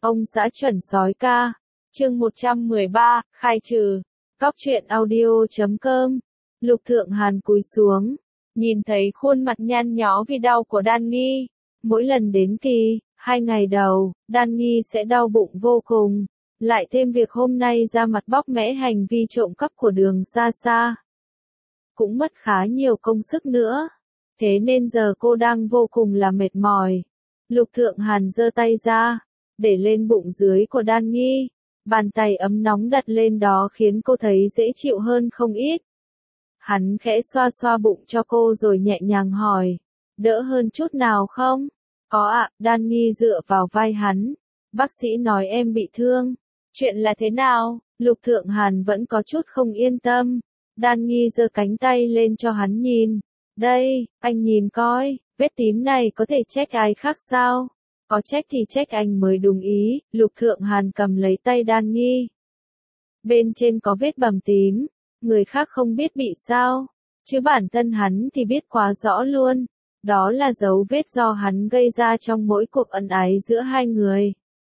Ông xã chuẩn sói ca. Chương 113, khai trừ. Góc truyện audio.com. Lục Thượng Hàn cúi xuống, nhìn thấy khuôn mặt nhăn nhó vì đau của Đan Nghi. Mỗi lần đến kỳ, 2 ngày đầu, Đan Nghi sẽ đau bụng vô cùng. Lại thêm việc hôm nay ra mặt bóc mẽ hành vi trộm cắp của Đường Sa Sa. Cũng mất khá nhiều công sức nữa. Thế nên giờ cô đang vô cùng là mệt mỏi. Lục Thượng Hàn giơ tay ra, để lên bụng dưới của Đan Nghi. Bàn tay ấm nóng đặt lên đó khiến cô thấy dễ chịu hơn không ít. Hắn khẽ xoa xoa bụng cho cô rồi nhẹ nhàng hỏi, đỡ hơn chút nào không? Có ạ, Đan Nghi dựa vào vai hắn. Bác sĩ nói em bị thương. Chuyện là thế nào? Lục Thượng Hàn vẫn có chút không yên tâm. Đan Nghi giơ cánh tay lên cho hắn nhìn. Đây, anh nhìn coi, vết tím này có thể trách ai khác sao? Có trách thì trách anh mới đúng ý. Lục Thượng Hàn cầm lấy tay Đan Nghi. Bên trên có vết bầm tím, người khác không biết bị sao, chứ bản thân hắn thì biết quá rõ luôn. Đó là dấu vết do hắn gây ra trong mỗi cuộc ân ái giữa hai người.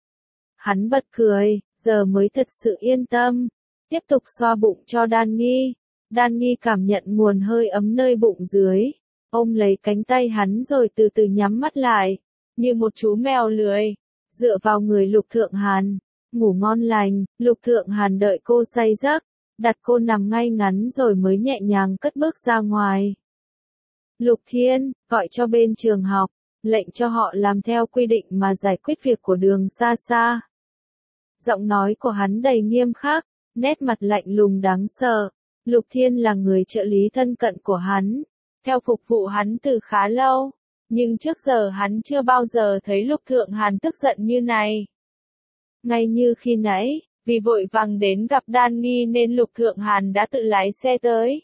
Hắn bật cười, giờ mới thật sự yên tâm. Tiếp tục xoa bụng cho Đan Nghi. Đan Nghi cảm nhận nguồn hơi ấm nơi bụng dưới. Ôm lấy cánh tay hắn rồi từ từ nhắm mắt lại. Như một chú mèo lười. Dựa vào người Lục Thượng Hàn. Ngủ ngon lành. Lục Thượng Hàn đợi cô say giấc. Đặt cô nằm ngay ngắn rồi mới nhẹ nhàng cất bước ra ngoài. Lục Thiên, gọi cho bên trường học. Lệnh cho họ làm theo quy định mà giải quyết việc của Đường Sa Sa. Giọng nói của hắn đầy nghiêm khắc, nét mặt lạnh lùng đáng sợ. Lục Thiên là người trợ lý thân cận của hắn, theo phục vụ hắn từ khá lâu, nhưng trước giờ hắn chưa bao giờ thấy Lục Thượng Hàn tức giận như này. Ngay như khi nãy, vì vội vàng đến gặp Đan Nghi nên Lục Thượng Hàn đã tự lái xe tới.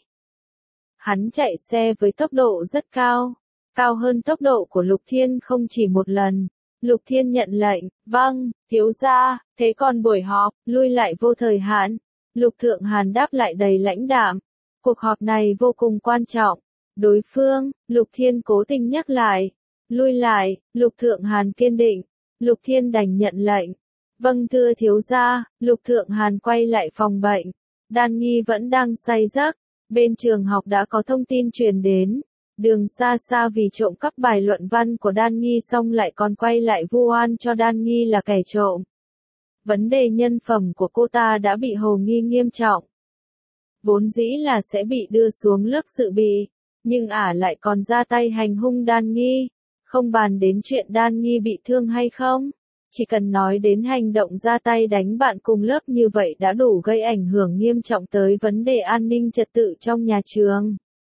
Hắn chạy xe với tốc độ rất cao, cao hơn tốc độ của Lục Thiên không chỉ một lần. Lục Thiên nhận lệnh, vâng, thiếu gia, thế còn buổi họp, lui lại vô thời hạn. Lục Thượng Hàn đáp lại đầy lãnh đạm. Cuộc họp này vô cùng quan trọng. Đối phương, Lục Thiên cố tình nhắc lại. Lui lại, Lục Thượng Hàn kiên định. Lục Thiên đành nhận lệnh. Vâng thưa thiếu gia. Lục Thượng Hàn quay lại phòng bệnh. Đan Nghi vẫn đang say giấc. Bên trường học đã có thông tin truyền đến. Đường Sa Sa vì trộm cắp bài luận văn của Đan Nghi xong lại còn quay lại vu oan cho Đan Nghi là kẻ trộm. Vấn đề nhân phẩm của cô ta đã bị hồ nghi nghiêm trọng. Vốn dĩ là sẽ bị đưa xuống lớp dự bị, nhưng lại còn ra tay hành hung Đan Nghi. Không bàn đến chuyện Đan Nghi bị thương hay không, chỉ cần nói đến hành động ra tay đánh bạn cùng lớp như vậy đã đủ gây ảnh hưởng nghiêm trọng tới vấn đề an ninh trật tự trong nhà trường.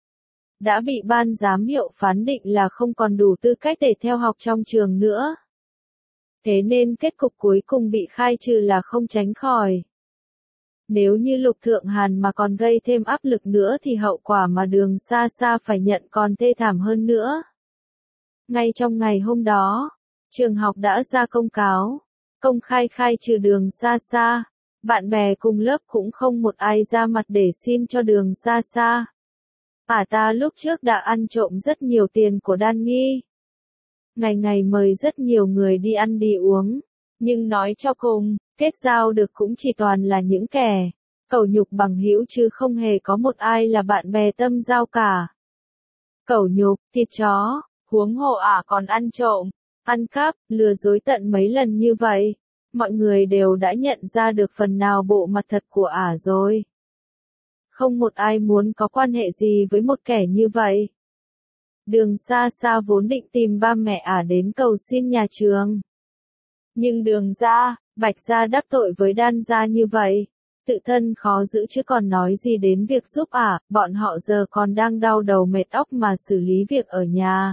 Đã bị ban giám hiệu phán định là không còn đủ tư cách để theo học trong trường nữa. Thế nên kết cục cuối cùng bị khai trừ là không tránh khỏi. Nếu như Lục Thượng Hàn mà còn gây thêm áp lực nữa thì hậu quả mà Đường Sa Sa phải nhận còn thê thảm hơn nữa. Ngay trong ngày hôm đó, trường học đã ra công cáo, công khai khai trừ Đường Sa Sa. Bạn bè cùng lớp cũng không một ai ra mặt để xin cho Đường Sa Sa. Ta lúc trước đã ăn trộm rất nhiều tiền của Đan Nghi. Ngày ngày mời rất nhiều người đi ăn đi uống, nhưng nói cho cùng, kết giao được cũng chỉ toàn là những kẻ cẩu nhục bằng hữu chứ không hề có một ai là bạn bè tâm giao cả. Cẩu nhục, thịt chó, huống hồ còn ăn trộm, ăn cắp, lừa dối tận mấy lần như vậy, mọi người đều đã nhận ra được phần nào bộ mặt thật của rồi. Không một ai muốn có quan hệ gì với một kẻ như vậy. Đường Sa Sa vốn định tìm ba mẹ đến cầu xin nhà trường. Nhưng Đường gia, Bạch gia đắc tội với Đan gia như vậy, tự thân khó giữ chứ còn nói gì đến việc giúp bọn họ giờ còn đang đau đầu mệt óc mà xử lý việc ở nhà.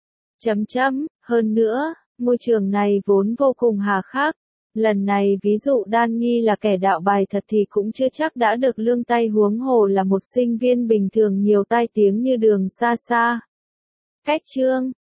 Hơn nữa, môi trường này vốn vô cùng hà khắc. Lần này ví dụ Đan Nghi là kẻ đạo bài thật thì cũng chưa chắc đã được lương tay huống hồ là một sinh viên bình thường nhiều tai tiếng như Đường Sa Sa. Cách chương